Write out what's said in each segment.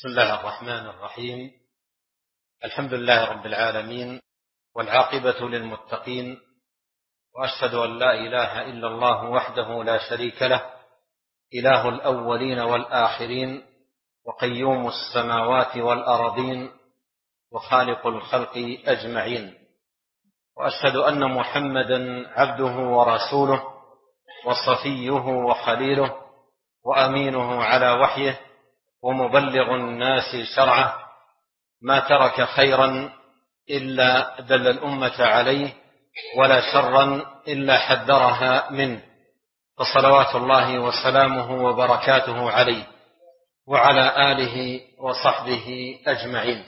بسم الله الرحمن الرحيم. الحمد لله رب العالمين، والعاقبة للمتقين، وأشهد أن لا إله إلا الله وحده لا شريك له، إله الأولين والآخرين، وقيوم السماوات والأرضين، وخالق الخلق أجمعين. وأشهد أن محمدا عبده ورسوله، وصفيه وخليله، وأمينه على وحيه، ومبلغ الناس شرعه، ما ترك خيرا إلا دل الأمة عليه، ولا شرا إلا حذرها منه، فصلوات الله وسلامه وبركاته عليه وعلى آله وصحبه أجمعين.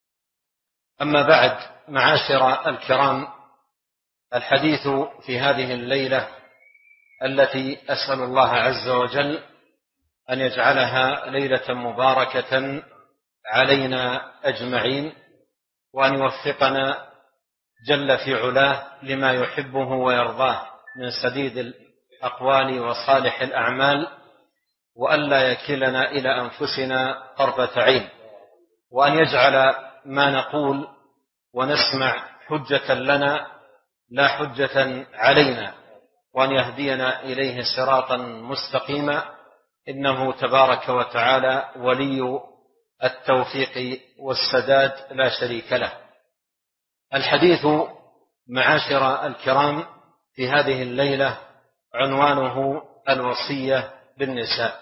أما بعد، معاشر الكرام، الحديث في هذه الليلة التي أسأل الله عز وجل أن يجعلها ليلة مباركة علينا أجمعين، وأن يوفقنا جل في علاه لما يحبه ويرضاه من سديد الأقوال وصالح الأعمال، وأن لا يكلنا إلى أنفسنا طرفة عين، وأن يجعل ما نقول ونسمع حجة لنا لا حجة علينا، وأن يهدينا إليه صراطا مستقيما، إنه تبارك وتعالى ولي التوفيق والسداد لا شريك له. الحديث معاشر الكرام في هذه الليلة عنوانه الوصية بالنساء.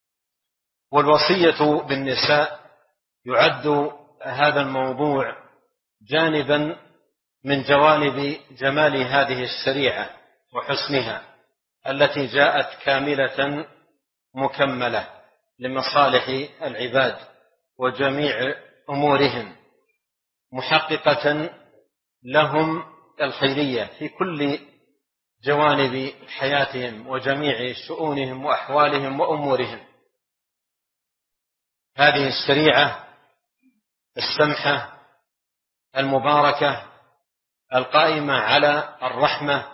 والوصية بالنساء يعد هذا الموضوع جانبا من جوانب جمال هذه الشريعة وحسنها، التي جاءت كاملة مكملة لمصالح العباد وجميع أمورهم، محققة لهم الخيرية في كل جوانب حياتهم وجميع شؤونهم وأحوالهم وأمورهم. هذه الشريعة السمحة المباركة القائمة على الرحمة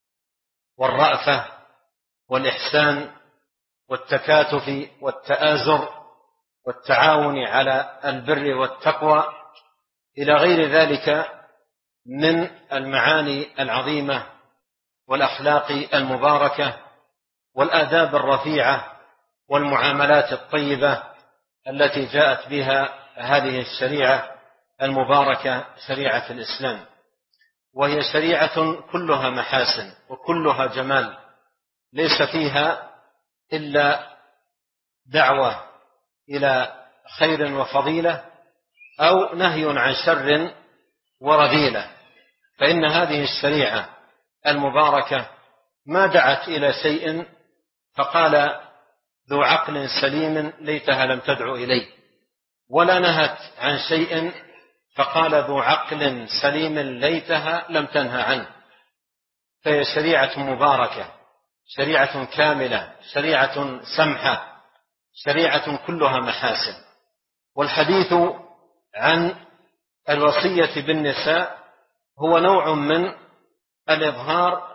والرأفة والإحسان والتكاتف والتآزر والتعاون على البر والتقوى إلى غير ذلك من المعاني العظيمة والأخلاق المباركة والآداب الرفيعة والمعاملات الطيبة التي جاءت بها هذه الشريعة المباركة، شريعة الإسلام. وهي شريعة كلها محاسن وكلها جمال، ليس فيها إلا دعوة إلى خير وفضيلة أو نهي عن شر ورذيلة. فإن هذه الشريعة المباركة ما دعت إلى شيء فقال ذو عقل سليم ليتها لم تدع إليه، ولا نهت عن شيء فقال ذو عقل سليم ليتها لم تنهى عنه. فهي شريعة مباركة، شريعة كاملة، شريعة سمحة، شريعة كلها محاسن. والحديث عن الوصية بالنساء هو نوع من الإظهار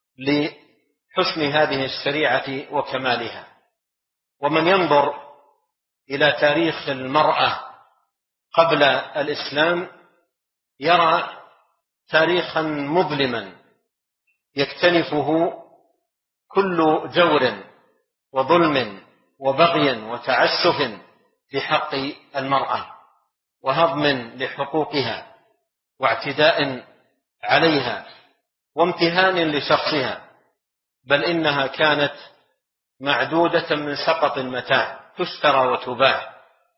لحسن هذه الشريعة وكمالها. ومن ينظر إلى تاريخ المرأة قبل الإسلام يرى تاريخا مظلما يكتنفه كل جور وظلم وبغي وتعسف في حق المرأة، وهضم لحقوقها، واعتداء عليها، وامتهان لشخصها، بل إنها كانت معدودة من سقط المتاع، تشترى وتباع.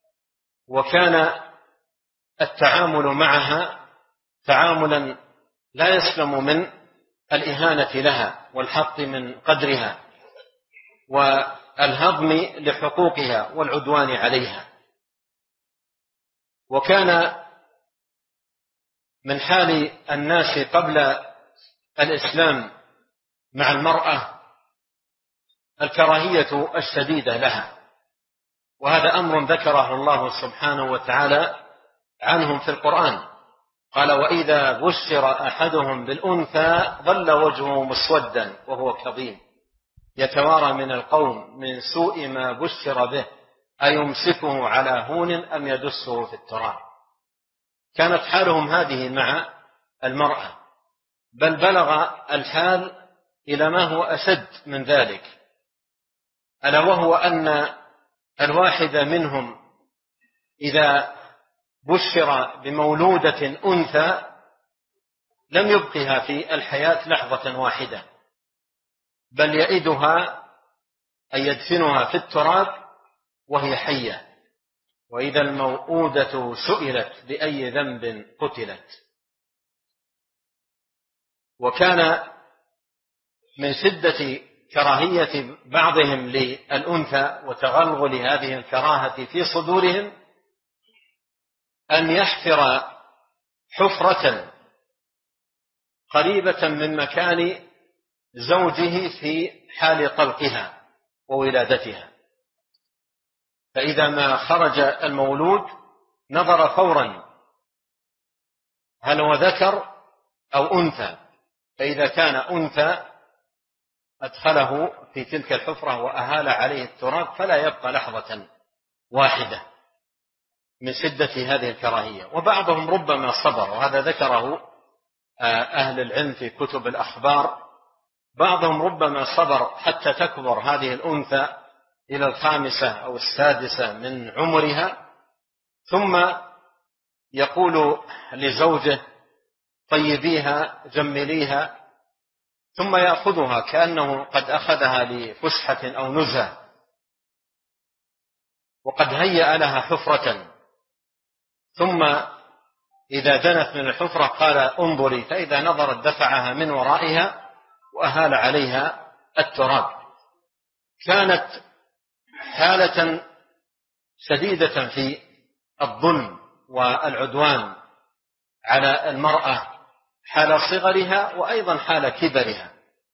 وكان التعامل معها تعاملا لا يسلم من الإهانة لها والحط من قدرها والهضم لحقوقها والعدوان عليها. وكان من حال الناس قبل الإسلام مع المرأة الكراهية الشديدة لها، وهذا أمر ذكره الله سبحانه وتعالى عنهم في القرآن. قال وإذا بشر أحدهم بالأنثى ظل وجهه مسودا وهو كظيم يتوارى من القوم من سوء ما بشر به أيمسكه على هون أم يدسه في التراب. كانت حالهم هذه مع المرأة، بل بلغ الحال إلى ما هو أشد من ذلك، ألا وهو أن الواحد منهم إذا بشر بمولودة أنثى لم يبقها في الحياة لحظة واحدة، بل يئدها أن يدفنها في التراب وهي حية. وإذا الموءودة سئلت بأي ذنب قتلت. وكان من شدة كراهية بعضهم للأنثى وتغلغل هذه الكراهة في صدورهم أن يحفر حفرة قريبة من مكان زوجه في حال طلقها وولادتها، فإذا ما خرج المولود نظر فورا هل هو ذكر أو أنثى، فإذا كان أنثى أدخله في تلك الحفرة وأهال عليه التراب فلا يبقى لحظة واحدة من شدة هذه الكراهية. وبعضهم ربما صبر، وهذا ذكره أهل العلم في كتب الأخبار، بعضهم ربما صبر حتى تكبر هذه الأنثى إلى 5 أو 6 من عمرها، ثم يقول لزوجه طيبيها جمليها، ثم يأخذها كأنه قد أخذها لفسحة أو نزهة وقد هيأ لها حفرة، ثم إذا دنت من الحفرة قال انظري، فإذا نظرت دفعها من ورائها وأهال عليها التراب. كانت حالة شديدة في الظلم والعدوان على المرأة حال صغرها وأيضا حال كبرها،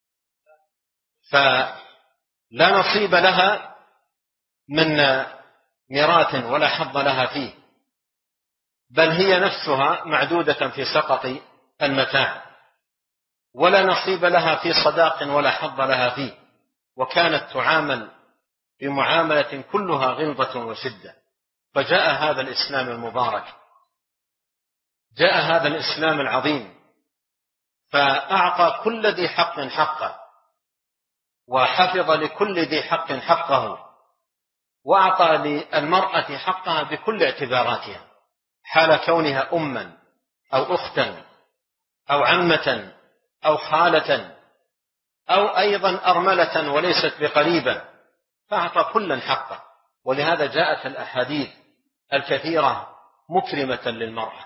فلا نصيب لها من ميراث ولا حظ لها فيه، بل هي نفسها معدودة في سقط المتاع، ولا نصيب لها في صداق ولا حظ لها فيه، وكانت تعامل بمعاملة كلها غلظة وشدة. فجاء هذا الإسلام المبارك، جاء هذا الإسلام العظيم، فأعطى كل ذي حق حقه، وحفظ لكل ذي حق حقه، وأعطى للمرأة حقها بكل اعتباراتها، حال كونها أما أو أختا أو عمة أو خالة أو أيضا أرملة وليست بقريبة، فأعطى كلا حقه. ولهذا جاءت الأحاديث الكثيرة مكرمة للمرأة،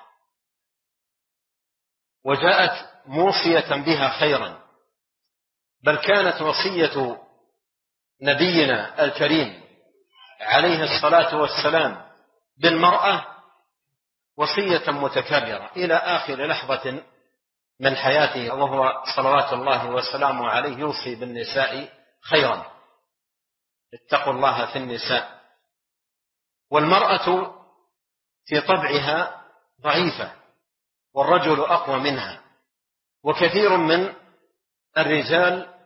وجاءت موصية بها خيرا، بل كانت وصية نبينا الكريم عليه الصلاة والسلام بالمرأة وصية متكررة إلى آخر لحظة من حياته، وهو صلوات الله وسلامه عليه يوصي بالنساء خيرا، اتقوا الله في النساء. والمرأة في طبعها ضعيفة والرجل أقوى منها، وكثير من الرجال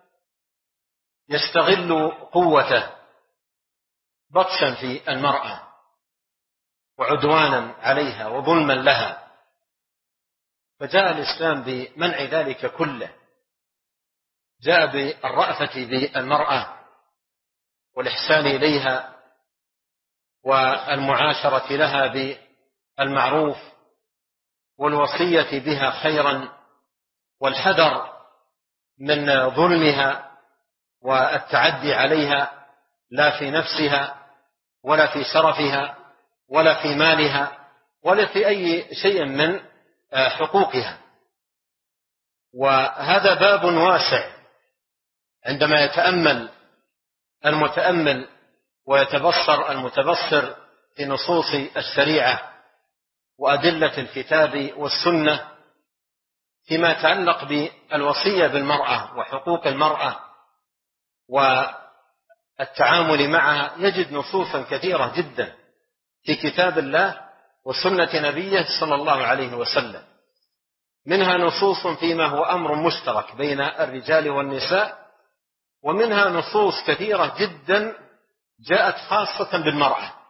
يستغل قوته بطشا في المرأة وعدوانا عليها وظلما لها، فجاء الإسلام بمنع ذلك كله، جاء بالرأفة بالمرأة والإحسان إليها والمعاشرة لها بالمعروف والوصية بها خيرا والحذر من ظلمها والتعدي عليها، لا في نفسها ولا في شرفها ولا في مالها ولا في أي شيء من حقوقها. وهذا باب واسع عندما يتأمل المتأمل ويتبصر المتبصر في نصوص الشريعة وأدلة الكتاب والسنة فيما يتعلق بالوصية بالمرأة وحقوق المرأة والتعامل معها، يجد نصوصا كثيرة جدا في كتاب الله وسنة نبيه صلى الله عليه وسلم، منها نصوص فيما هو أمر مشترك بين الرجال والنساء، ومنها نصوص كثيرة جدا جاءت خاصة بالمرأة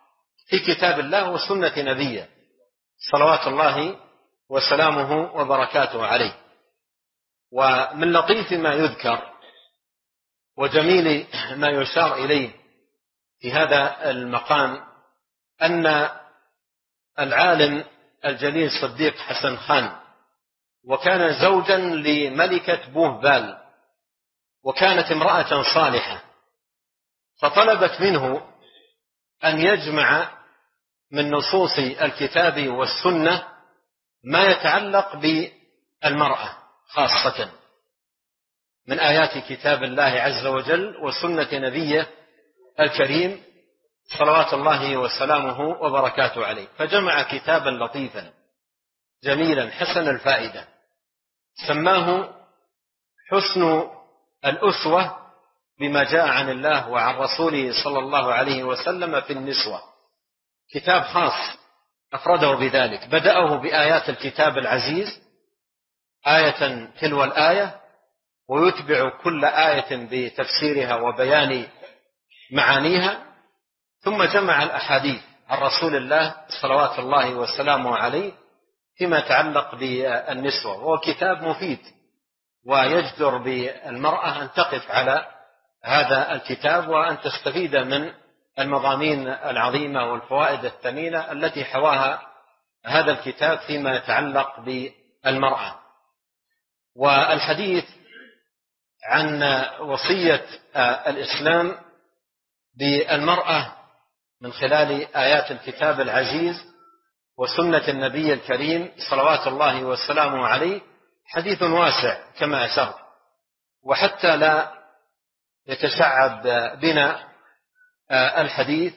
في كتاب الله وسنة نبيه صلوات الله وسلامه وبركاته عليه. ومن لطيف ما يذكر وجميل ما يشار إليه في هذا المقام أن العالم الجليل صديق حسن خان، وكان زوجا لملكة بوهبال، وكانت امرأة صالحة، فطلبت منه أن يجمع من نصوص الكتاب والسنة ما يتعلق بالمرأة خاصة من آيات كتاب الله عز وجل وسنة نبيه الكريم صلوات الله وسلامه وبركاته عليه. فجمع كتابا لطيفا جميلا حسن الفائدة سماه حسن الأسوة بما جاء عن الله وعن رسوله صلى الله عليه وسلم في النسوة. كتاب خاص أفرده بذلك، بدأه بآيات الكتاب العزيز آية تلو الآية، ويتبع كل آية بتفسيرها وبيان معانيها، ثم جمع الأحاديث عن رسول الله صلوات الله وسلامه عليه فيما يتعلق بالنسوة. وهو كتاب مفيد، ويجدر بالمرأة أن تقف على هذا الكتاب وأن تستفيد من المضامين العظيمة والفوائد الثمينة التي حواها هذا الكتاب فيما يتعلق بالمرأة. والحديث عن وصية الإسلام بالمرأة من خلال آيات الكتاب العزيز وسنة النبي الكريم صلوات الله وسلامه عليه حديث واسع كما أشرت، وحتى لا يتشعب بنا الحديث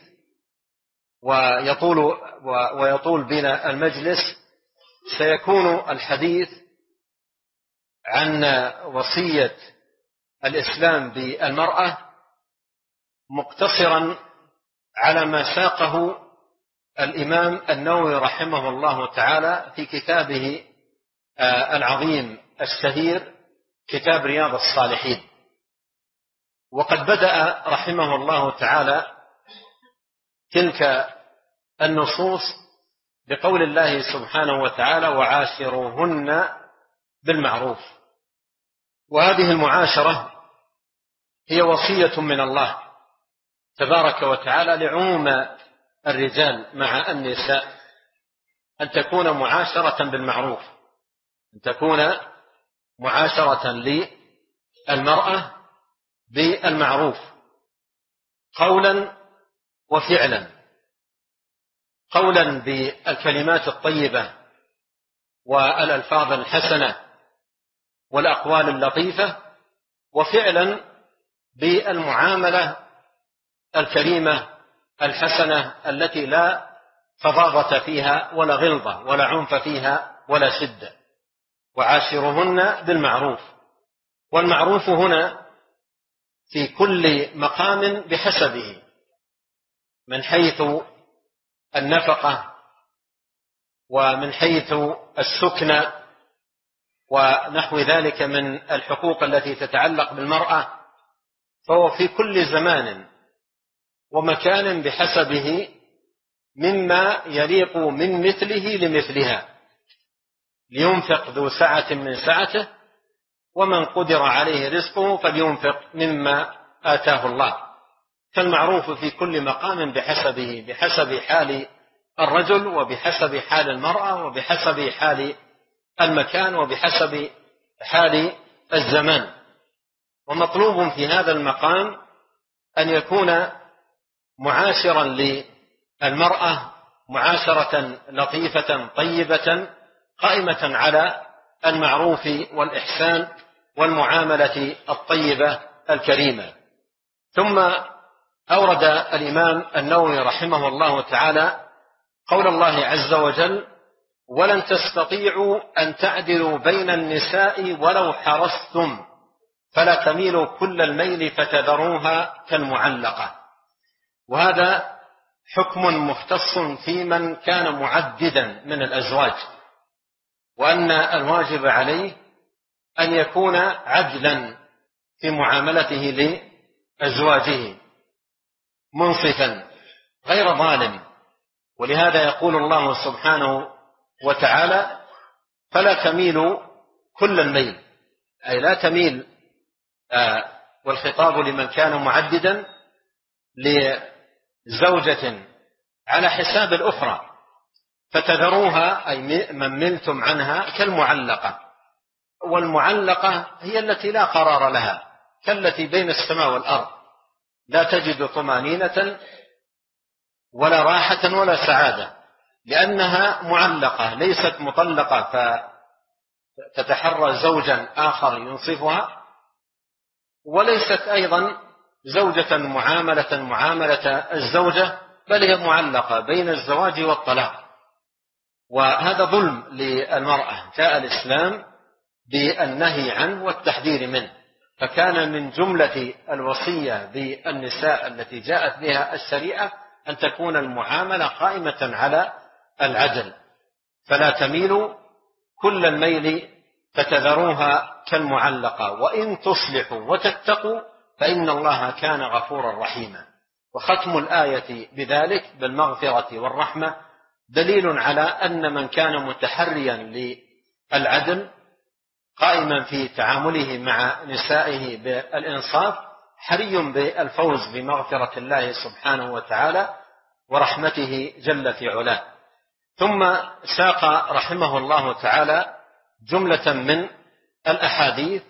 ويطول بنا المجلس، سيكون الحديث عن وصية الإسلام بالمرأة مقتصرا على ما ساقه الإمام النووي رحمه الله تعالى في كتابه العظيم الشهير كتاب رياض الصالحين. وقد بدأ رحمه الله تعالى تلك النصوص بقول الله سبحانه وتعالى وعاشروهن بالمعروف. وهذه المعاشرة هي وصية من الله تبارك وتعالى لعموم الرجال مع النساء، أن تكون معاشرة بالمعروف، أن تكون معاشرة للمرأة بالمعروف قولا وفعلا، قولا بالكلمات الطيبة والألفاظ الحسنة والأقوال اللطيفة، وفعلا بالمعاملة الكريمة الحسنة التي لا فظاظة فيها ولا غلظة ولا عنف فيها ولا شدة. وعاشرهن بالمعروف، والمعروف هنا في كل مقام بحسبه، من حيث النفقة ومن حيث السكن ونحو ذلك من الحقوق التي تتعلق بالمرأة، فهو في كل زمان ومكان بحسبه مما يليق من مثله لمثلها، لينفق ذو سعة من سعته ومن قدر عليه رزقه فلينفق مما آتاه الله. فالمعروف في كل مقام بحسبه، بحسب حال الرجل وبحسب حال المرأة وبحسب حال المكان وبحسب حال الزمان. ومطلوب في هذا المقام أن يكون معاشرا للمرأة معاشرة لطيفة طيبة قائمة على المعروف والإحسان والمعاملة الطيبة الكريمة. ثم أورد الإمام النووي رحمه الله تعالى قول الله عز وجل ولن تستطيعوا أن تعدلوا بين النساء ولو حرصتم فلا تميلوا كل الميل فتذروها كالمعلقة. وهذا حكم مختص في من كان معددا من الأزواج، وأن الواجب عليه أن يكون عدلا في معاملته لأزواجه، منصفا غير ظالم ولهذا يقول الله سبحانه وتعالى: فلا تميل كل الميل، أي لا تميل، والخطاب لمن كان معددا لزوجة على حساب الأخرى فتذروها، أي من ملتم عنها، كالمعلقة. والمعلقة هي التي لا قرار لها، كالتي بين السماء والأرض، لا تجد طمأنينة ولا راحة ولا سعادة، لأنها معلقة ليست مطلقة فتتحرى زوجا آخر ينصفها، وليست أيضا زوجة معاملة الزوجة، بل هي معلقة بين الزواج والطلاق. وهذا ظلم للمرأة، جاء الإسلام بالنهي عنه والتحذير منه، فكان من جملة الوصية بالنساء التي جاءت بها الشريعة أن تكون المعاملة قائمة على العدل. فلا تميلوا كل الميل فتذروها كالمعلقة وإن تصلحوا وتتقوا فإن الله كان غفورا رحيما. وختم الآية بذلك بالمغفرة والرحمة دليل على أن من كان متحريا للعدل قائما في تعامله مع نسائه بالإنصاف حري بالفوز بمغفرة الله سبحانه وتعالى ورحمته جل في علاه. ثم ساق رحمه الله تعالى جملة من الأحاديث،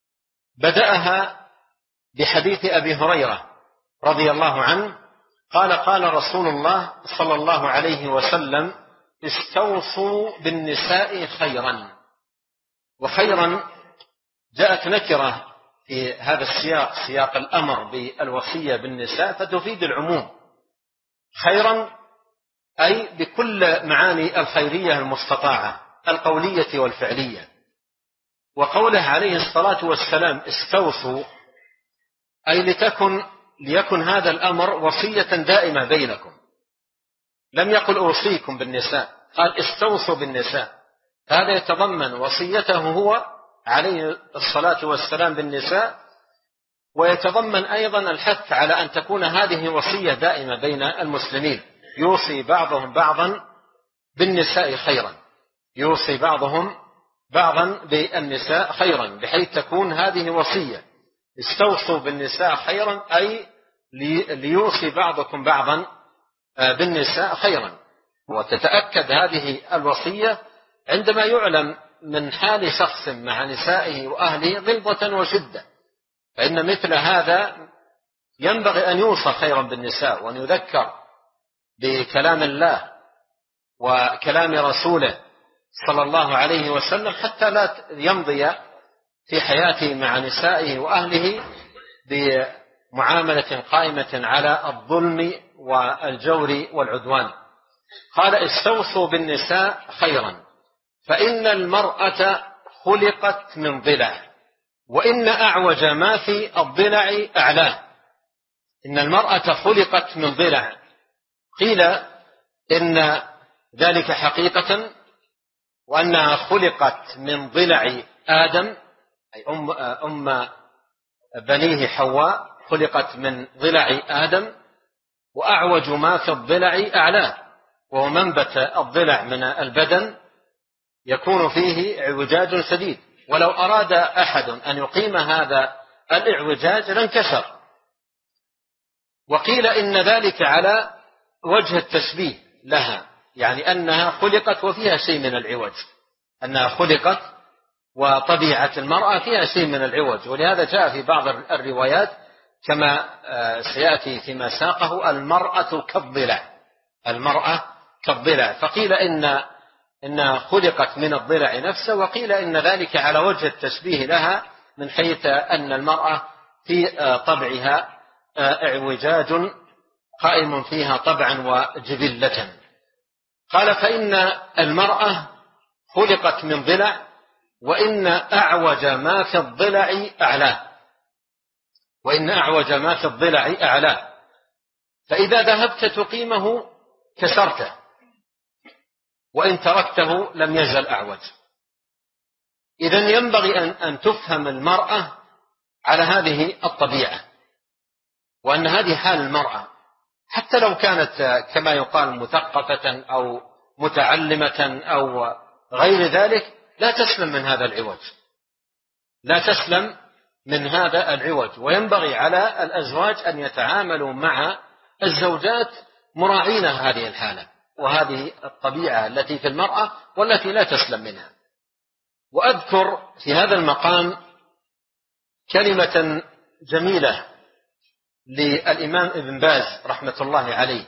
بدأها بحديث أبي هريرة رضي الله عنه قال: قال رسول الله صلى الله عليه وسلم: استوصوا بالنساء خيرا. وخيرا جاءت نكرة في هذا السياق، سياق الأمر بالوصية بالنساء، فتفيد العموم. خيرا أي بكل معاني الخيرية المستطاعة القولية والفعلية. وقوله عليه الصلاة والسلام استوصوا، أي ليكن هذا الأمر وصية دائمة بينكم. لم يقل أوصيكم بالنساء، قال استوصوا بالنساء. هذا يتضمن وصيته هو عليه الصلاة والسلام بالنساء، ويتضمن أيضا الحث على أن تكون هذه وصية دائمة بين المسلمين، يوصي بعضهم بعضا بالنساء خيرا، يوصي بعضهم بعضا بالنساء خيرا، بحيث تكون هذه وصية. استوصوا بالنساء خيرا أي ليوصي بعضكم بعضا بالنساء خيرا. وتتأكد هذه الوصية عندما يعلم من حال شخص مع نسائه وأهله غلظة وشدة، فإن مثل هذا ينبغي أن يوصى خيرا بالنساء، وأن يذكر بكلام الله وكلام رسوله صلى الله عليه وسلم، حتى لا يمضي في حياته مع نسائه وأهله بمعاملة قائمة على الظلم والجور والعدوان. قال: استوصوا بالنساء خيرا فإن المرأة خلقت من ضلع وإن أعوج ما في الضلع أعلاه. إن المرأة خلقت من ضلع، قيل إن ذلك حقيقة، وأنها خلقت من ضلع آدم، أي أم بنيه حواء خلقت من ضلع آدم، وأعوج ما في الضلع أعلاه، وهو منبت الضلع من البدن يكون فيه اعوجاج شديد، ولو أراد أحد أن يقيم هذا الاعوجاج لانكسر. وقيل إن ذلك على وجه التشبيه لها، يعني أنها خلقت وفيها شيء من العوج، أنها خلقت وطبيعة المرأة فيها شيء من العوج. ولهذا جاء في بعض الروايات كما سيأتي فيما ساقه: المرأة كالضلع، المرأة كالضلع. فقيل إنها خلقت من الضلع نفسه، وقيل إن ذلك على وجه التشبيه لها، من حيث أن المرأة في طبعها اعوجاج قائم فيها طبعا وجبلة. قال: فإن المرأة خلقت من ضلع وإن أعوج ما في الضلع أعلاه، وإن أعوج ما في الضلع أعلاه، فإذا ذهبت تقيمه كسرته، وإن تركته لم يزل أعوج. إذن ينبغي أن تفهم المرأة على هذه الطبيعة، وأن هذه حال المرأة، حتى لو كانت كما يقال مثقفة أو متعلمة أو غير ذلك، لا تسلم من هذا العوج، لا تسلم من هذا العوج. وينبغي على الأزواج أن يتعاملوا مع الزوجات مراعين هذه الحالة وهذه الطبيعة التي في المرأة والتي لا تسلم منها. وأذكر في هذا المقام كلمة جميلة للإمام ابن باز رحمة الله عليه.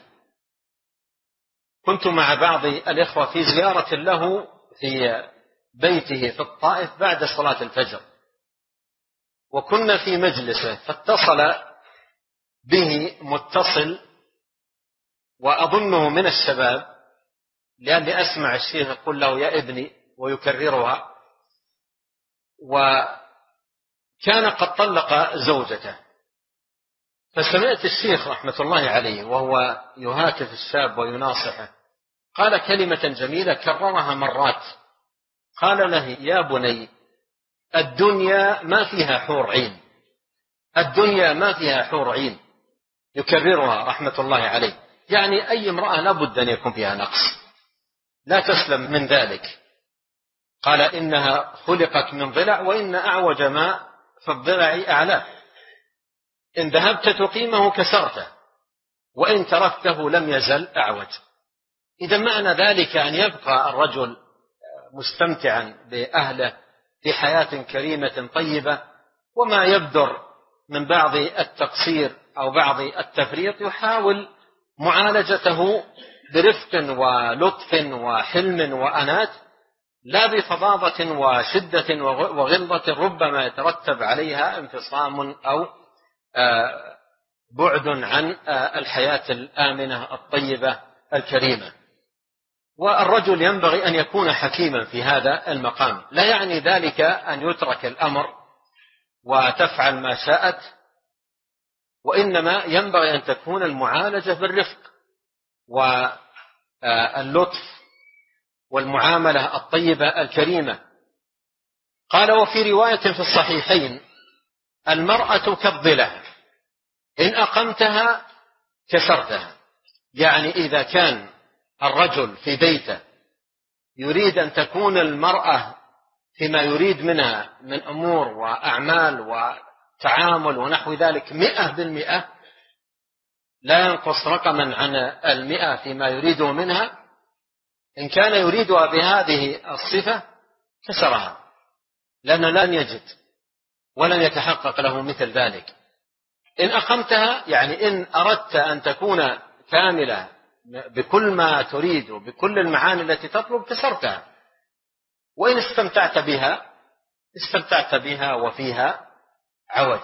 كنت مع بعض الإخوة في زيارة له في بيته في الطائف بعد صلاة الفجر، وكنا في مجلسه، فاتصل به متصل وأظنه من الشباب، لأني أسمع الشيخ يقول له يا ابني ويكررها، وكان قد طلق زوجته. فسمعت الشيخ رحمة الله عليه وهو يهاتف الشاب ويناصحه، قال كلمة جميلة كررها مرات، قال له يا بني الدنيا ما فيها حور عين، الدنيا ما فيها حور عين، يكررها رحمة الله عليه. يعني أي امرأة لا بد أن يكون فيها نقص، لا تسلم من ذلك. قال إنها خلقت من ضلع، وإن أعوج ما في الضلع أعلاه، إن ذهبت تقيمه كسرته، وإن تركته لم يزل أعوج. إذا معنى ذلك أن يبقى الرجل مستمتعا بأهله في حياة كريمة طيبة، وما يبدر من بعض التقصير أو بعض التفريط يحاول معالجته برفق ولطف وحلم وأنات، لا بفظاظة وشدة وغلظة ربما يترتب عليها انفصام أو بعد عن الحياة الآمنة الطيبة الكريمة. والرجل ينبغي أن يكون حكيما في هذا المقام، لا يعني ذلك أن يترك الأمر وتفعل ما شاءت، وإنما ينبغي أن تكون المعالجة بالرفق واللطف والمعاملة الطيبة الكريمة. قال وفي رواية في الصحيحين المرأة كالضلع إن أقمتها كسرتها. يعني إذا كان الرجل في بيته يريد أن تكون المرأة فيما يريد منها من أمور وأعمال وتعامل ونحو ذلك 100%، لا ينقص رقما عن 100 فيما يريده منها، إن كان يريدها بهذه الصفة كسرها، لأنه لن يجد ولن يتحقق له مثل ذلك. إن أقمتها يعني إن أردت أن تكون كاملة بكل ما تريد وبكل المعاني التي تطلب كسرتها، وإن استمتعت بها وفيها عوج.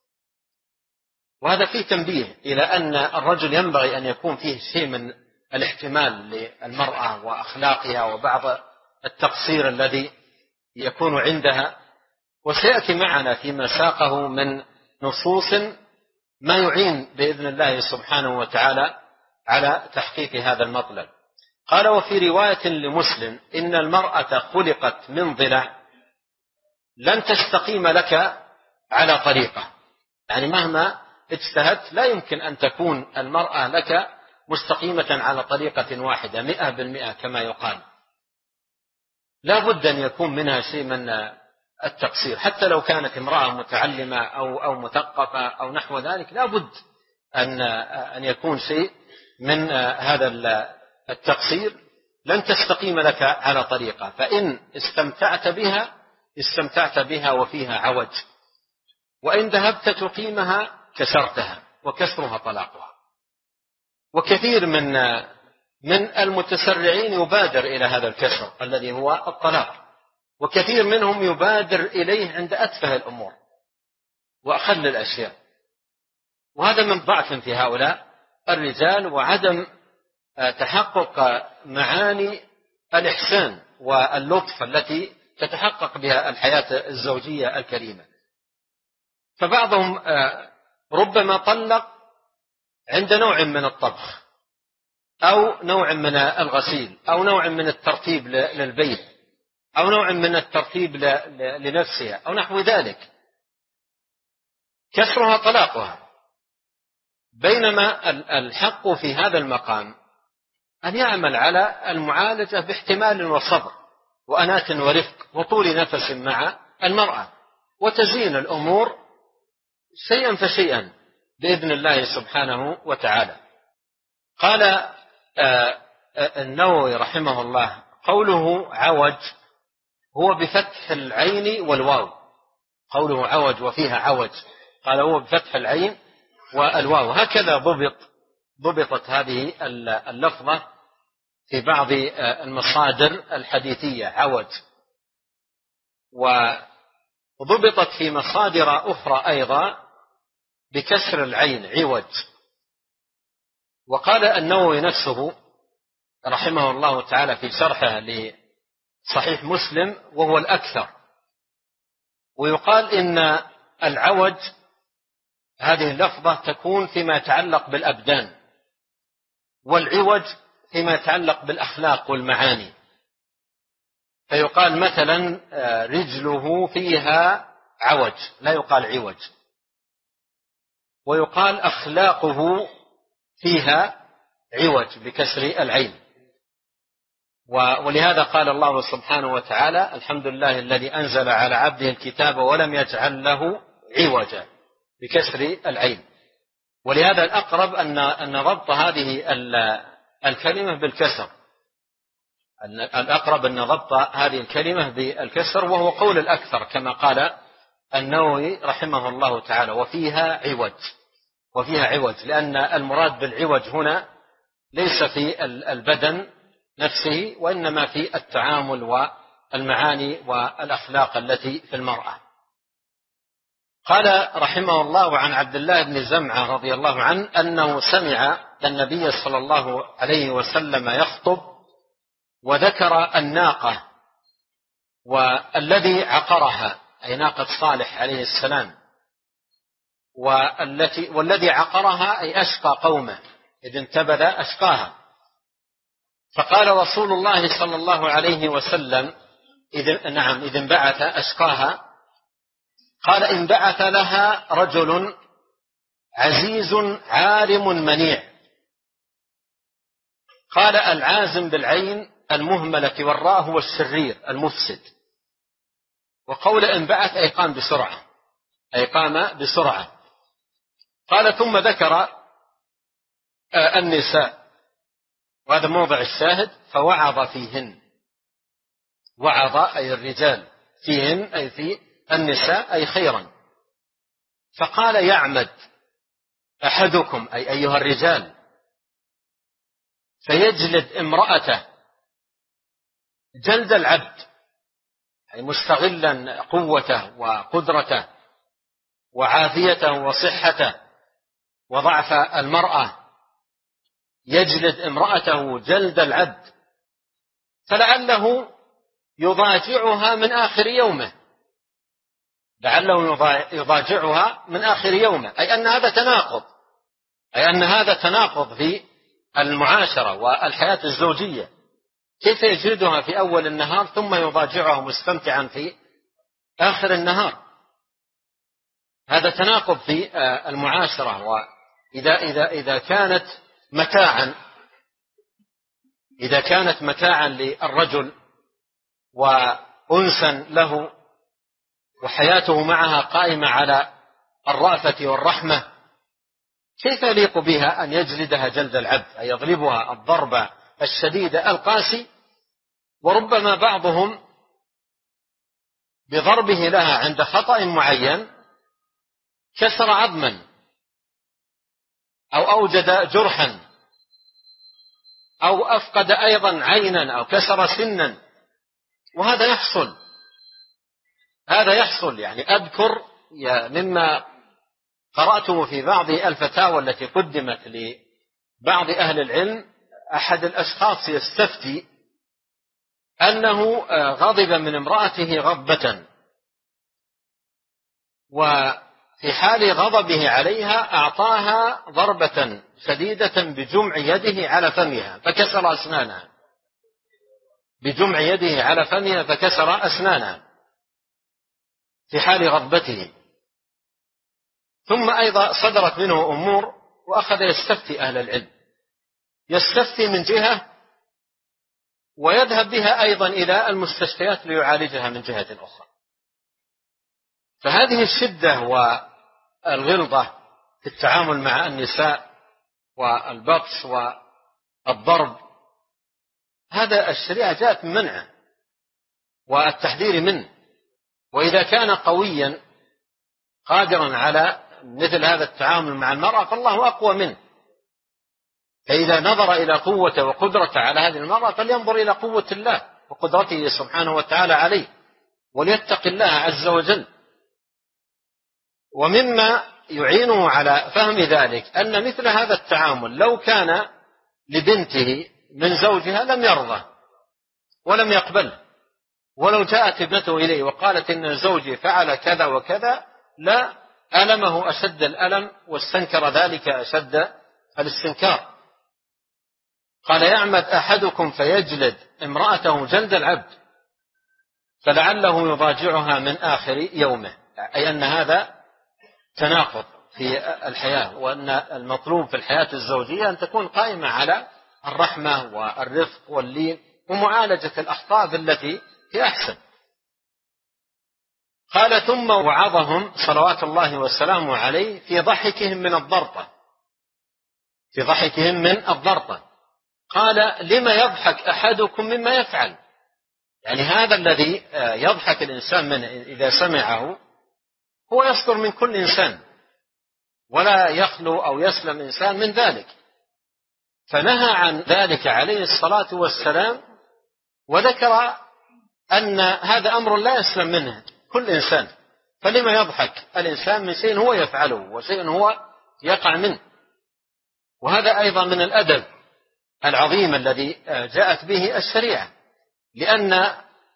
وهذا فيه تنبيه إلى أن الرجل ينبغي أن يكون فيه شيء من الاحتمال للمرأة وأخلاقها وبعض التقصير الذي يكون عندها، وسيأتي معنا فيما ساقه من نصوص ما يعين بإذن الله سبحانه وتعالى على تحقيق هذا المطلب. قال وفي رواية لمسلم إن المرأة خلقت من ضلع لن تستقيم لك على طريقة. يعني مهما اجتهدت لا يمكن أن تكون المرأة لك مستقيمة على طريقة واحدة 100% كما يقال، لا بد أن يكون منها شيء من التقصير. حتى لو كانت امرأة متعلمة أو مثقفة أو نحو ذلك، لا بد أن يكون شيء من هذا التقصير. لن تستقيم لك على طريقة، فإن استمتعت بها وفيها عوج، وإن ذهبت تقيمها كسرتها، وكسرها طلاقها. وكثير من المتسرعين يبادر إلى هذا الكسر الذي هو الطلاق، وكثير منهم يبادر إليه عند أتفه الأمور وأقل الأشياء. وهذا من ضعف في هؤلاء الرجال وعدم تحقق معاني الإحسان واللطف التي تتحقق بها الحياة الزوجية الكريمة. فبعضهم ربما طلق عند نوع من الطبخ أو نوع من الغسيل أو نوع من الترتيب للبيت أو نوع من الترتيب لنفسها أو نحو ذلك، كسرها طلاقها. بينما الحق في هذا المقام أن يعمل على المعالجة باحتمال وصبر وأنات ورفق وطول نفس مع المرأة، وتزين الأمور شيئا فشيئا بإذن الله سبحانه وتعالى. قال النووي رحمه الله: قوله عوج هو بفتح العين والواو. قوله عوج وفيها عوج، قال هو بفتح العين والواو. هكذا ضبطت هذه اللفظة في بعض المصادر الحديثية عوج، وضبطت في مصادر أخرى أيضا بكسر العين عوج. وقال النووي نفسه رحمه الله تعالى في شرحه لصحيح مسلم وهو الأكثر، ويقال إن العوج هذه اللفظة تكون فيما يتعلق بالأبدان، والعوج فيما يتعلق بالأخلاق والمعاني. فيقال مثلا رجله فيها عوج، لا يقال عوج. ويقال أخلاقه فيها عوج بكسر العين. ولهذا قال الله سبحانه وتعالى: الحمد لله الذي أنزل على عبده الكتاب ولم يجعل له عوجا بكسر العين. ولهذا الأقرب أن ربط هذه الكلمة بالكسر، الأقرب أن ربط هذه الكلمة بالكسر، وهو قول الأكثر كما قال النووي رحمه الله تعالى: وفيها عوج. وفيها عوج لأن المراد بالعوج هنا ليس في البدن نفسه، وإنما في التعامل والمعاني والأخلاق التي في المرأة. قال رحمه الله عن عبد الله بن زمعة رضي الله عنه أنه سمع النبي صلى الله عليه وسلم يخطب وذكر الناقة والذي عقرها، أي ناقة صالح عليه السلام، والذي عقرها أي أشقى قومه، إذ انتبذ أشقاها. فقال رسول الله صلى الله عليه وسلم: إذ انبعث أشقاها، قال: انبعث لها رجل عزيز عارم منيع. قال: العازم بالعين المهملة والراء هو الشرير المفسد. وقول انبعث أي قام بسرعة، أي قام بسرعة. قال: ثم ذكر النساء، وهذا موضع الشاهد: فوعظ فيهن. وعظ أي الرجال، فيهن أي في النساء أي خيرا. فقال: يعمد أحدكم أي أيها الرجال فيجلد امرأته جلد العبد، أي مستغلا قوته وقدرته وعافيته وصحته وضعف المرأة، يجلد امرأته جلد العبد، فلعله يضاجعها من آخر يومه، لعله يضاجعها من آخر يومه، أي أن هذا تناقض في المعاشرة والحياة الزوجية. كيف يجلدها في أول النهار ثم يضاجعها مستمتعا في آخر النهار؟ هذا تناقض في المعاشرة. وإذا كانت متاعا للرجل وأنسا له وحياته معها قائمة على الرأفة والرحمة، كيف يليق بها أن يجلدها جلد العبد، أي يضربها الضرب الشديد القاسي؟ وربما بعضهم بضربه لها عند خطأ معين كسر عظما أو أوجد جرحا أو أفقد أيضا عينا أو كسر سنا، وهذا يحصل. يعني أذكر مما قرأته في بعض الفتاوى التي قدمت لبعض أهل العلم، أحد الأشخاص يستفتي أنه غضب من امرأته غضبة، وفي حال غضبه عليها أعطاها ضربة شديدة بجمع يده على فمها فكسر أسنانها، بجمع يده على فمها فكسر أسنانها في حال غضبته. ثم أيضا صدرت منه أمور وأخذ يستفتي أهل العلم، يستفتي من جهة ويذهب بها أيضا إلى المستشفيات ليعالجها من جهة أخرى. فهذه الشدة والغلظة في التعامل مع النساء والبطش والضرب، هذا الشريعة جاءت منعه والتحذير منه. وإذا كان قويا قادرا على مثل هذا التعامل مع المرأة فالله أقوى منه، فإذا نظر إلى قوته وقدرته على هذه المرأة فلينظر إلى قوة الله وقدرته سبحانه وتعالى عليه، وليتق الله عز وجل. ومما يعينه على فهم ذلك أن مثل هذا التعامل لو كان لبنته من زوجها لم يرضى ولم يقبل، ولو جاءت ابنته إليه وقالت إن زوجي فعل كذا وكذا لا ألمه أشد الألم واستنكر ذلك أشد الاستنكار. قال يعمد أحدكم فيجلد امرأته جلد العبد فلعله يضاجعها من آخر يومه، أي أن هذا تناقض في الحياة، وأن المطلوب في الحياة الزوجية أن تكون قائمة على الرحمة والرفق واللين ومعالجة الأخطاء بالتي هي أحسن. قال ثم وعظهم صلوات الله وسلامه عليه في ضحكهم من الضرطة، في ضحكهم من الضرطة. قال لما يضحك أحدكم مما يفعل، يعني هذا الذي يضحك الإنسان منه إذا سمعه هو يصدر من كل إنسان ولا يخلو أو يسلم إنسان من ذلك، فنهى عن ذلك عليه الصلاة والسلام، وذكر أن هذا أمر لا يسلم منه كل إنسان، فلما يضحك الإنسان من شيء هو يفعله وشيء هو يقع منه. وهذا أيضا من الأدب العظيم الذي جاءت به الشريعة، لأن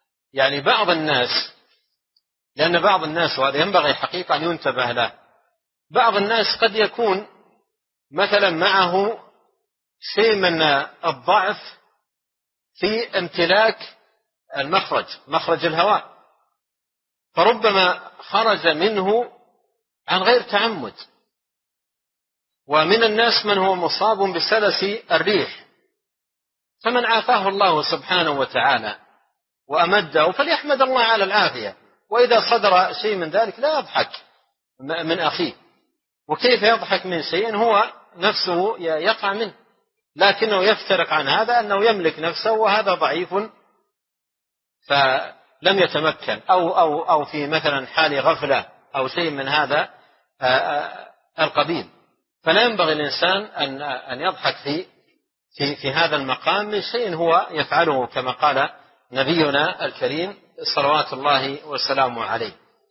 بعض الناس وهذا ينبغي حقيقة أن ينتبه له، بعض الناس قد يكون مثلا معه شيء من الضعف في امتلاك مخرج الهواء، فربما خرج منه عن غير تعمد. ومن الناس من هو مصاب بسلس الريح، فمن عافاه الله سبحانه وتعالى وأمده فليحمد الله على العافية، وإذا صدر شيء من ذلك لا يضحك من أخيه. وكيف يضحك من شيء هو نفسه يقع منه، لكنه يفترق عن هذا أنه يملك نفسه وهذا ضعيف فلم يتمكن، أو في مثلا حال غفلة أو شيء من هذا القبيل. فلا ينبغي الإنسان أن يضحك في هذا المقام من شيء هو يفعله، كما قال نبينا الكريم صلوات الله وسلامه عليه.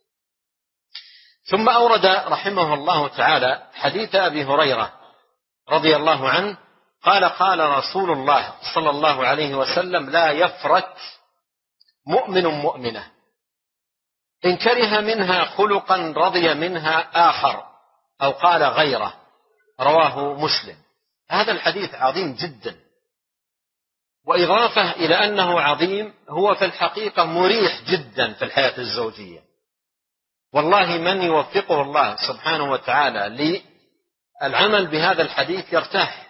ثم أورد رحمه الله تعالى حديث أبي هريرة رضي الله عنه قال قال رسول الله صلى الله عليه وسلم لا يفرك مؤمن مؤمنة إن كره منها خلقا رضي منها آخر، أو قال غيره، رواه مسلم. هذا الحديث عظيم جدا، وإضافة إلى أنه عظيم هو في الحقيقة مريح جدا في الحياة الزوجية. والله من يوفقه الله سبحانه وتعالى للعمل بهذا الحديث يرتاح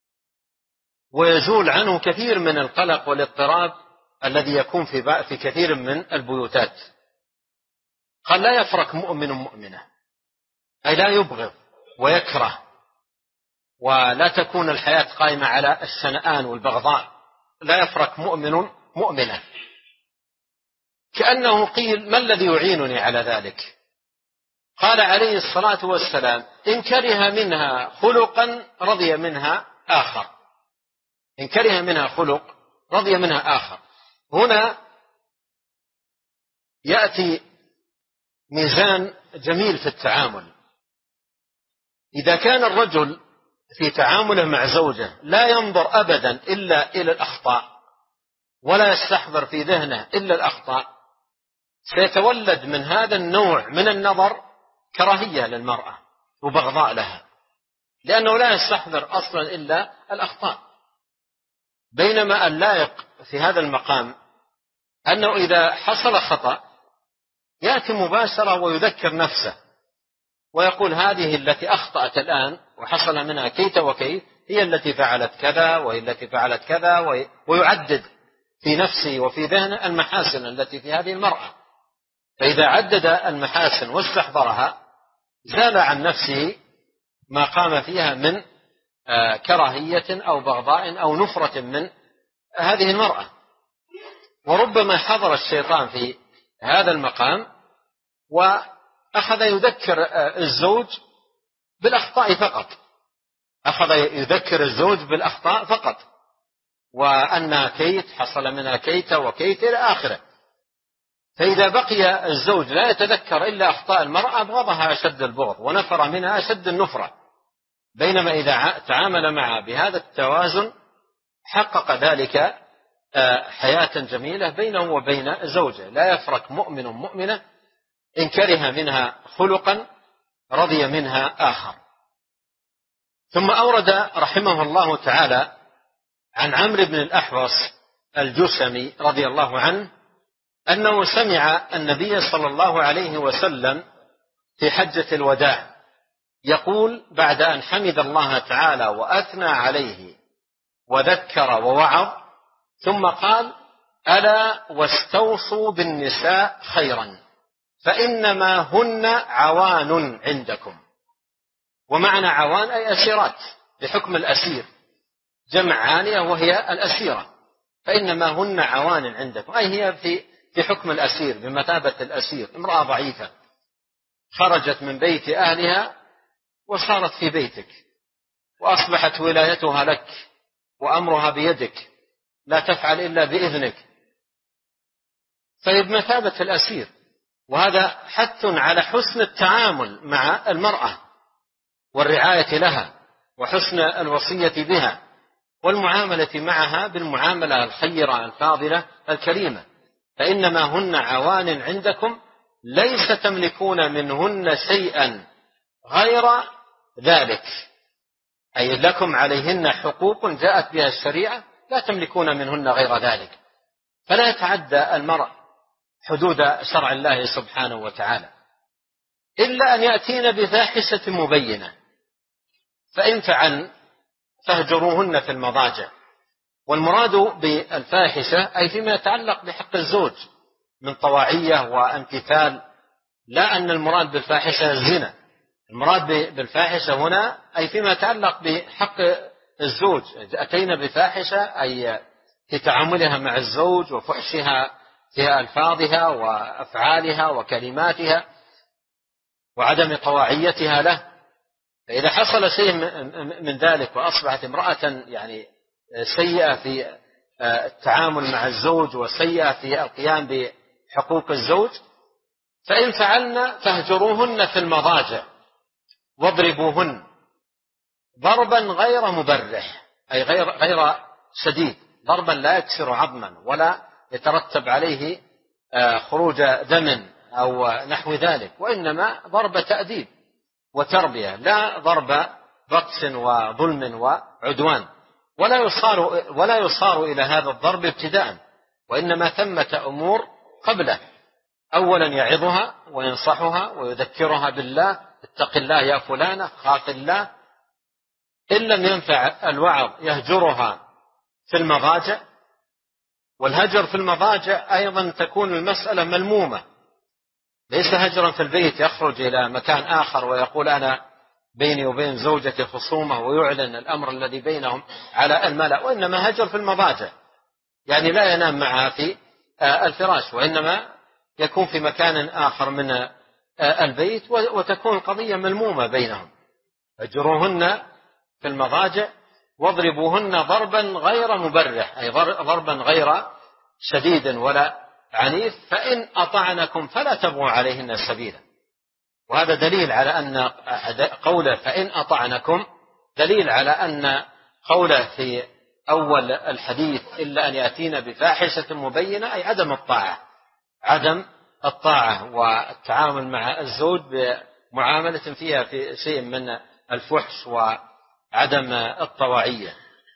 ويزول عنه كثير من القلق والاضطراب الذي يكون في كثير من البيوتات. قال لا يفرق مؤمن مؤمنة، أي لا يبغض ويكره، ولا تكون الحياة قائمة على الشنآن والبغضاء. لا يفرق مؤمن مؤمنة، كأنه قيل ما الذي يعينني على ذلك؟ قال عليه الصلاة والسلام إن كره منها خلقا رضي منها آخر، إن كره منها خلق رضي منها آخر. هنا يأتي ميزان جميل في التعامل. إذا كان الرجل في تعامله مع زوجه لا ينظر أبدا إلا إلى الأخطاء ولا يستحضر في ذهنه إلا الأخطاء، سيتولد من هذا النوع من النظر كراهية للمرأة وبغضاء لها، لأنه لا يستحضر أصلا إلا الأخطاء. بينما اللائق في هذا المقام أنه إذا حصل خطأ يأتي مباشرة ويذكر نفسه ويقول هذه التي أخطأت الآن وحصل منها كيت وكيت هي التي فعلت كذا وهي التي فعلت كذا، ويعدد في نفسه وفي ذهنه المحاسن التي في هذه المرأة. فإذا عدد المحاسن واستحضرها زال عن نفسه ما قام فيها من كراهية أو بغضاء أو نفرة من هذه المرأة. وربما حضر الشيطان في هذا المقام وأخذ يذكر الزوج بالأخطاء فقط، أخذ يذكر الزوج بالأخطاء فقط، وأن كيت حصل منها كيت وكيت إلى آخره. فإذا بقي الزوج لا يتذكر إلا أخطاء المرأة أبغضها أشد البغض ونفر منها أشد النفرة. بينما إذا تعامل معها بهذا التوازن حقق ذلك حياة جميلة بينه وبين زوجه. لا يفرق مؤمن مؤمنة إن كره منها خلقا رضي منها آخر. ثم أورد رحمه الله تعالى عن عمرو بن الأحوص الجشمي رضي الله عنه أنه سمع النبي صلى الله عليه وسلم في حجة الوداع يقول بعد أن حمد الله تعالى وأثنى عليه وذكر ووعظ، ثم قال: ألا واستوصوا بالنساء خيرا فإنما هن عوان عندكم. ومعنى عوان أي أسيرات بحكم الأسير، جمع عانية وهي الأسيرة، فإنما هن عوان عندكم أي هي في حكم الأسير بمثابة الأسير. امرأة ضعيفة خرجت من بيت أهلها وصارت في بيتك وأصبحت ولايتها لك وأمرها بيدك، لا تفعل إلا بإذنك، فهي بمثابة الأسير. وهذا حث على حسن التعامل مع المرأة والرعاية لها وحسن الوصية بها والمعاملة معها بالمعاملة الخيرة الفاضلة الكريمة. فإنما هن عوان عندكم ليس تملكون منهن شيئا غير ذلك، أي لكم عليهن حقوق جاءت بها الشريعة لا تملكون منهن غير ذلك. فلا يتعدى المرء حدود شرع الله سبحانه وتعالى إلا أن يأتين بفاحشة مبينة، فإن فعلن فاهجروهن في المضاجع. والمراد بالفاحشة أي فيما يتعلق بحق الزوج من طواعية وامتثال، لا أن المراد بالفاحشة الزنا. المراد بالفاحشة هنا أي فيما يتعلق بحق الزوج. أتينا بفاحشة أي في تعاملها مع الزوج وفحشها في ألفاظها وأفعالها وكلماتها وعدم طواعيتها له. فإذا حصل شيء من ذلك وأصبحت امرأة يعني سيئة في التعامل مع الزوج وسيئة في القيام بحقوق الزوج، فإن فعلنا فاهجروهن في المضاجع واضربوهن ضربا غير مبرح أي غير شديد، ضربا لا يكسر عظما ولا يترتب عليه خروج دم أو نحو ذلك، وإنما ضرب تأديب وتربية، لا ضرب بطش وظلم وعدوان. ولا يصار إلى هذا الضرب ابتداء، وإنما ثمة أمور قبله. أولا يعظها وينصحها ويذكرها بالله: اتق الله يا فلانة، خاف الله. إن لم ينفع الوعظ يهجرها في المضاجع. والهجر في المضاجع أيضا تكون المسألة ملمومة، ليس هجرا في البيت يخرج إلى مكان آخر ويقول أنا بيني وبين زوجتي خصومة ويعلن الأمر الذي بينهم على الملأ، وإنما هجر في المضاجع يعني لا ينام معها في الفراش، وإنما يكون في مكان آخر من البيت وتكون القضية ملمومة بينهم. هجروهن في المضاجع واضربوهن ضربا غير مبرح أي ضربا غير شديد ولا عنيف، فإن أطعنكم فلا تبغوا عليهن سبيلا. وهذا دليل على أن قوله فإن أطعنكم دليل على أن قوله في أول الحديث إلا أن يأتين بفاحشة مبينة أي عدم الطاعة والتعامل مع الزوج بمعاملة فيها في شيء من الفحش وعدم الطواعية.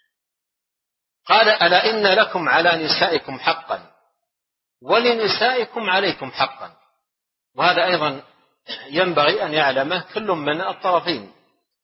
قال: ألا إن لكم على نسائكم حقا ولنسائكم عليكم حقا. وهذا أيضا ينبغي أن يعلمه كل من الطرفين،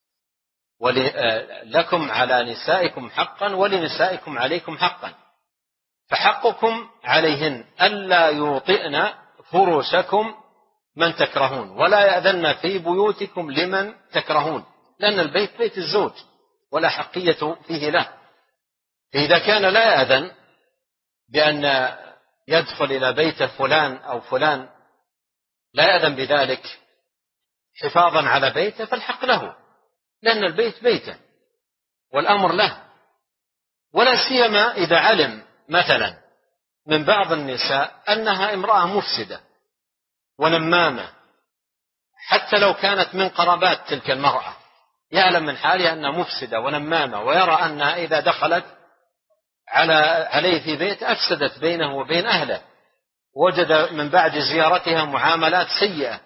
ولكم على نسائكم حقا ولنسائكم عليكم حقا، فحقكم عليهن ألا يوطئن فرشكم من تكرهون ولا يأذن في بيوتكم لمن تكرهون، لأن البيت بيت الزوج ولا حقية فيه له. إذا كان لا يأذن بأن يدخل إلى بيت فلان أو فلان، لا يأذن بذلك حفاظا على بيته، فالحق له، لأن البيت بيته والأمر له. ولا سيما إذا علم مثلا من بعض النساء أنها امرأة مفسدة ونمامة، حتى لو كانت من قرابات تلك المرأة، يعلم من حالها أنها مفسدة ونمامة، ويرى أنها إذا دخلت عليه في بيت أفسدت بينه وبين أهله، وجد من بعد زيارتها معاملات سيئة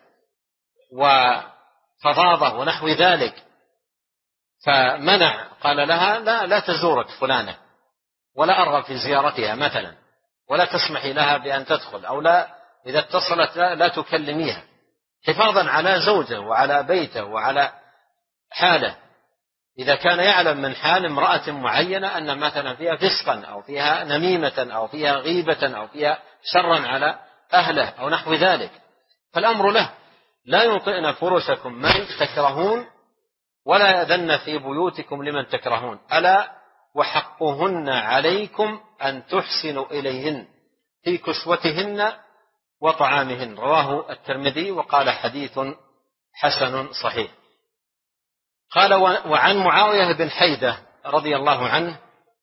وفظاظة ونحو ذلك، فمنع، قال لها لا تزورك فلانة، ولا أرغب في زيارتها مثلا، ولا تسمحي لها بأن تدخل، أو لا إذا اتصلت لا تكلميها، حفاظا على زوجه وعلى بيته وعلى حاله. إذا كان يعلم من حال امرأة معينة أن مثلا فيها فسقا أو فيها نميمة أو فيها غيبة أو فيها شرا على أهله أو نحو ذلك، فالأمر له. لا يوطئن فرشكم من تكرهون ولا يأذن في بيوتكم لمن تكرهون، ألا وحقهن عليكم أن تحسنوا إليهن في كسوتهن وطعامهن. رواه الترمذي وقال حديث حسن صحيح. قال وعن معاوية بن حيدة رضي الله عنه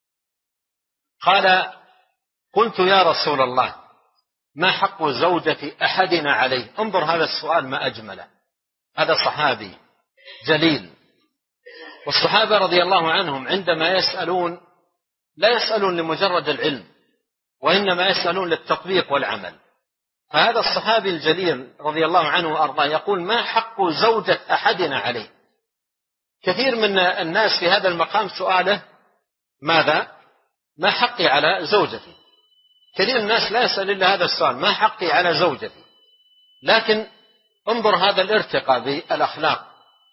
قال قلت يا رسول الله ما حق زوجة أحدنا عليه. انظر هذا السؤال ما أجمله، هذا صحابي جليل، والصحابة رضي الله عنهم عندما يسألون لا يسألون لمجرد العلم، وإنما يسألون للتطبيق والعمل. فهذا الصحابي الجليل رضي الله عنه وأرضاه يقول ما حق زوجة أحدنا عليه. كثير من الناس في هذا المقام سؤاله ماذا؟ ما حقي على زوجتي. كثير من الناس لا يسأل إلا هذا السؤال، ما حقي على زوجتي. لكن انظر هذا الارتقاء بالأخلاق.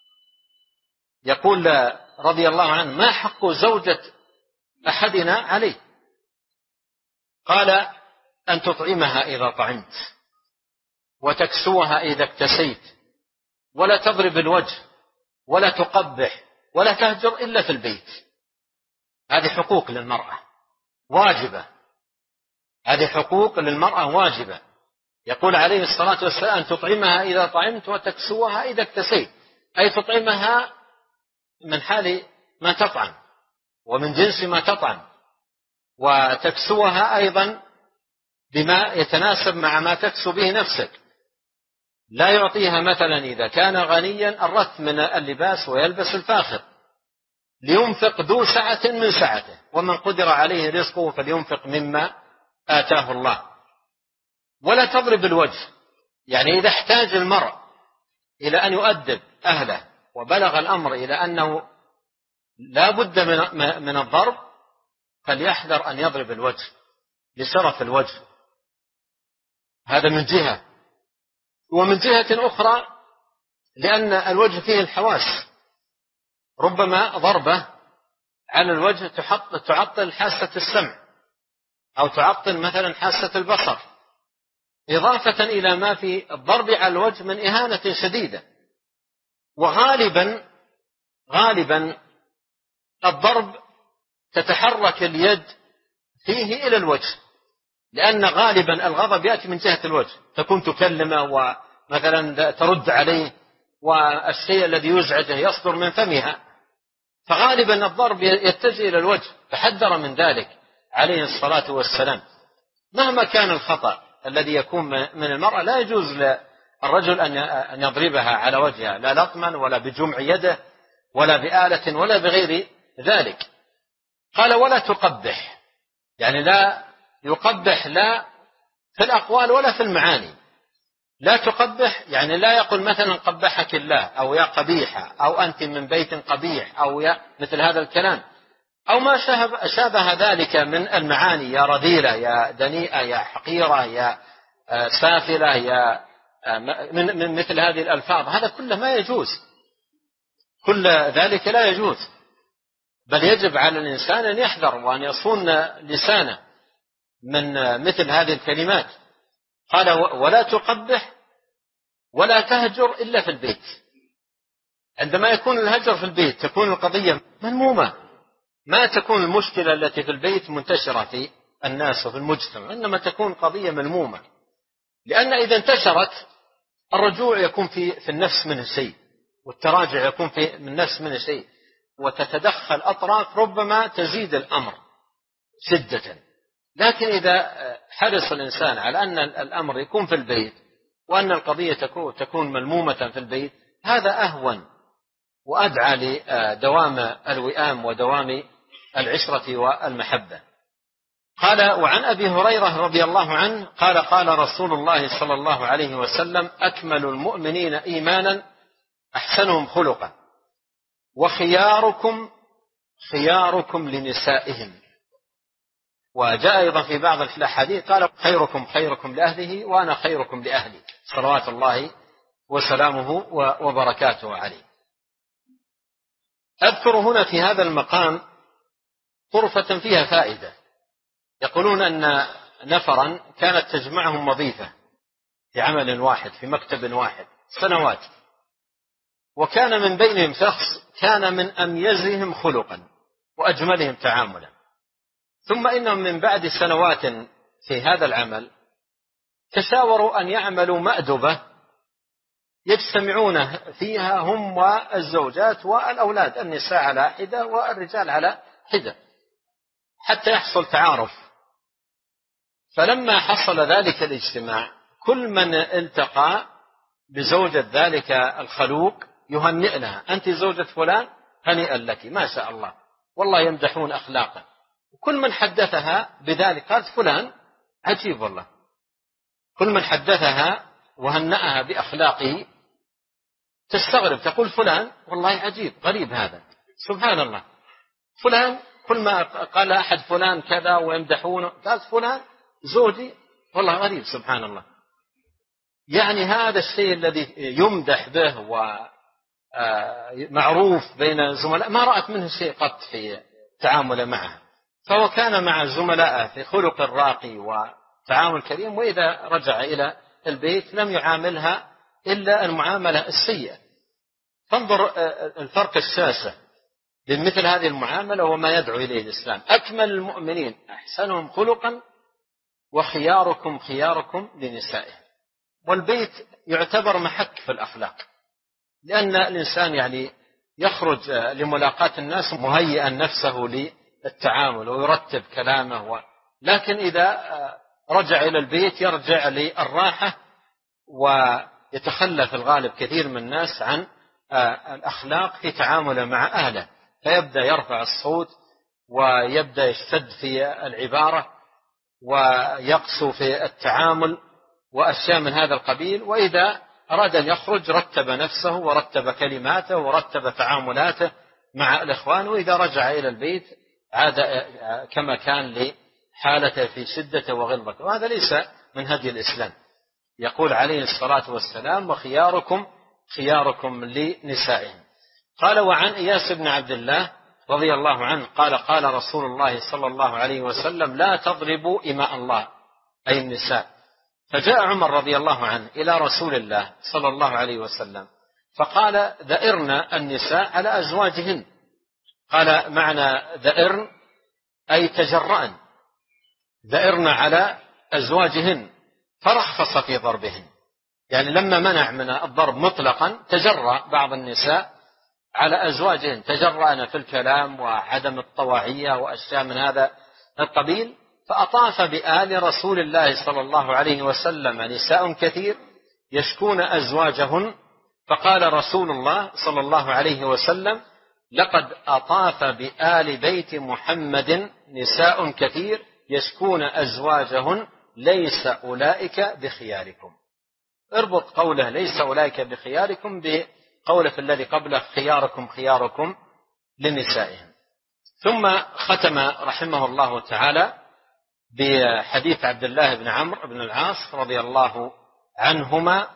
يقول رضي الله عنه ما حق زوجة أحدنا عليه؟ قال أن تطعمها إذا طعمت، وتكسوها إذا اكتسيت، ولا تضرب الوجه، ولا تقبح، ولا تهجر إلا في البيت. هذه حقوق للمرأة واجبة، هذه حقوق للمرأة واجبة. يقول عليه الصلاة والسلام أن تطعمها إذا طعمت وتكسوها إذا اكتسيت، أي تطعمها من حال ما تطعم ومن جنس ما تطعم، وتكسوها أيضا بما يتناسب مع ما تكسو به نفسك. لا يعطيها مثلا إذا كان غنيا الرث من اللباس ويلبس الفاخر، لينفق ذو سعة من سعته، ومن قدر عليه رزقه فلينفق مما آتاه الله. ولا تضرب الوجه، يعني إذا احتاج المرء إلى أن يؤدب أهله وبلغ الأمر إلى أنه لا بد من الضرب، فليحذر أن يضرب الوجه لشرف الوجه. هذا من جهة. ومن جهة أخرى لأن الوجه فيه الحواس، ربما ضربة على الوجه تعطل حاسة السمع، أو تعطل مثلا حاسة البصر، إضافة إلى ما في الضرب على الوجه من إهانة شديدة. وغالبا الضرب تتحرك اليد فيه إلى الوجه، لأن غالبا الغضب يأتي من جهة الوجه، تكون تكلمه ومثلا ترد عليه، والشيء الذي يزعجه يصدر من فمها، فغالبا الضرب يتجه إلى الوجه، فحذر من ذلك عليه الصلاة والسلام. مهما كان الخطأ الذي يكون من المرأة لا يجوز للرجل أن يضربها على وجهها، لا لطما ولا بجمع يده ولا بآلة ولا بغير ذلك. قال ولا تقبح، يعني لا يقبح لا في الأقوال ولا في المعاني. لا تقبح يعني لا يقول مثلا قبحك الله، أو يا قبيحة، أو أنت من بيت قبيح، أو يا مثل هذا الكلام، أو ما شابه ذلك من المعاني، يا رذيلة، يا دنيئة، يا حقيرة، يا سافلة، يا من مثل هذه الألفاظ، هذا كله ما يجوز، كل ذلك لا يجوز، بل يجب على الإنسان أن يحذر وأن يصون لسانه من مثل هذه الكلمات. قال ولا تقبح ولا تهجر إلا في البيت. عندما يكون الهجر في البيت تكون القضية ملمومة، ما تكون المشكلة التي في البيت منتشرة في الناس وفي المجتمع، إنما تكون قضية ملمومة، لأن إذا انتشرت الرجوع يكون في النفس منه شيء، والتراجع يكون في النفس منه شيء، وتتدخل أطراف ربما تزيد الأمر شدة. لكن إذا حرص الإنسان على أن الأمر يكون في البيت وأن القضية تكون ملمومة في البيت، هذا أهون وأدعى لدوام الوئام ودوام العشرة والمحبة. قال وعن أبي هريرة رضي الله عنه قال قال رسول الله صلى الله عليه وسلم أكمل المؤمنين إيمانا أحسنهم خلقا وخياركم خياركم لنسائهم. وجاء أيضا في بعض الحديث قال خيركم خيركم لأهله وأنا خيركم لأهلي صلوات الله وسلامه وبركاته عليه. أذكر هنا في هذا المقام طرفة فيها فائدة. يقولون أن نفرا كانت تجمعهم وظيفة في عمل واحد في مكتب واحد سنوات، وكان من بينهم شخص كان من أميزهم خلقا وأجملهم تعاملا، ثم إنهم من بعد سنوات في هذا العمل تشاوروا أن يعملوا مأدبة يجتمعون فيها هم والزوجات والأولاد، النساء على حدة والرجال على حدة، حتى يحصل تعارف. فلما حصل ذلك الاجتماع كل من التقى بزوجة ذلك الخلوق يهنئ لها، أنت زوجة فلان هنيئا لك ما شاء الله، والله يمدحون أخلاقه. كل من حدثها بذلك قالت فلان عجيب والله، كل من حدثها وهنأها بأخلاقه تستغرب تقول فلان والله عجيب غريب هذا سبحان الله، فلان كل ما قال أحد فلان كذا ويمدحونه قالت فلان زوجي والله غريب سبحان الله. يعني هذا الشيء الذي يمدح به ومعروف بين زملاء ما رأت منه شيء قط في تعامل معها، فهو كان مع زملائه في خلق راقي وتعامل كريم، وإذا رجع إلى البيت لم يعاملها إلا المعاملة السيئة. فانظر الفرق الشاسع بين مثل هذه المعاملة وما يدعو إليه الإسلام. أكمل المؤمنين أحسنهم خلقا وخياركم خياركم لنسائهم. والبيت يعتبر محك في الأخلاق، لأن الإنسان يعني يخرج لملاقاة الناس مهيئا نفسه للتعامل ويرتب كلامه، لكن إذا رجع إلى البيت يرجع للراحة ويتخلى في الغالب كثير من الناس عن الأخلاق في تعامله مع أهله، فيبدأ يرفع الصوت ويبدأ يشتد في العبارة ويقسو في التعامل وأشياء من هذا القبيل. وإذا أراد أن يخرج رتب نفسه ورتب كلماته ورتب تعاملاته مع الإخوان، وإذا رجع إلى البيت عاد كما كان لحالته في شدة وغلظة، وهذا ليس من هدي الإسلام. يقول عليه الصلاة والسلام وخياركم خياركم لنسائهم. قال وعن إياس بن عبد الله رضي الله عنه قال قال رسول الله صلى الله عليه وسلم لا تضربوا إماء الله أي النساء. فجاء عمر رضي الله عنه إلى رسول الله صلى الله عليه وسلم فقال ذئرن النساء على أزواجهن. قال معنى ذئرن أي تجرأن، ذئرن على أزواجهن، فرخص في ضربهن، يعني لما منع من الضرب مطلقا تجرأ بعض النساء على أزواجهن، تجرأن في الكلام وعدم الطواعية وأشياء من هذا القبيل. فأطاف بآل رسول الله صلى الله عليه وسلم نساء كثير يشكون أزواجهن، فقال رسول الله صلى الله عليه وسلم لقد أطاف بآل بيت محمد نساء كثير يشكون أزواجهن ليس أولئك بخياركم. اربط قوله ليس أولئك بخياركم بقوله في الذي قبله خياركم خياركم لنسائهم. ثم ختم رحمه الله تعالى بحديث عبد الله بن عمرو بن العاص رضي الله عنهما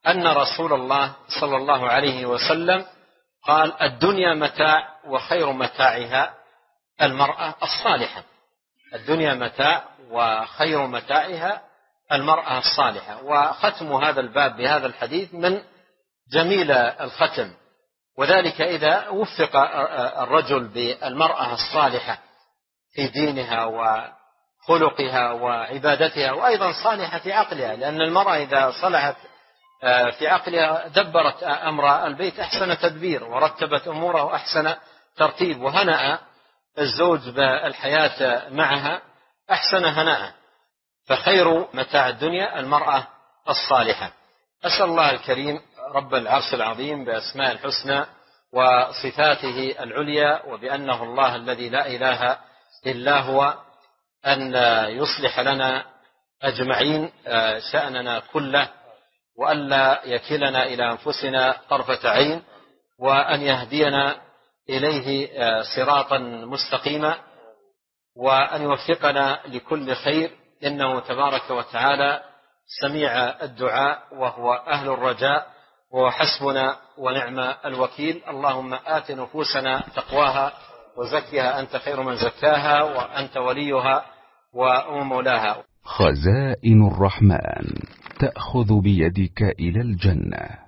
أن رسول الله صلى الله عليه وسلم قال: الدنيا متاع وخير متاعها المرأة الصالحة. الدنيا متاع وخير متاعها المرأة الصالحة. وختم هذا الباب بهذا الحديث من جميل الختم، وذلك إذا وفق الرجل بالمرأة الصالحة في دينها وخلقها وعبادتها، وأيضا صالحة في عقلها، لأن المرأة إذا صلحت في عقلها دبرت أمر البيت أحسن تدبير، ورتبت أموره أحسن ترتيب، وهنأ الزوج بالحياة معها أحسن هناء. فخير متاع الدنيا المرأة الصالحة. أسأل الله الكريم رب العرش العظيم بأسماء الحسنى وصفاته العليا وبأنه الله الذي لا إله إلا هو أن يصلح لنا أجمعين شأننا كله، وألا يكلنا إلى أنفسنا طرفة عين، وأن يهدينا إليه صراطا مستقيما، وأن يوفقنا لكل خير، إنه تبارك وتعالى سميع الدعاء وهو أهل الرجاء، وهو حسبنا ونعم الوكيل. اللهم آت نفوسنا تقواها وزكها أنت خير من زكاها، وأنت وليها ومولاها. خزائن الرحمن تأخذ بيدك إلى الجنة.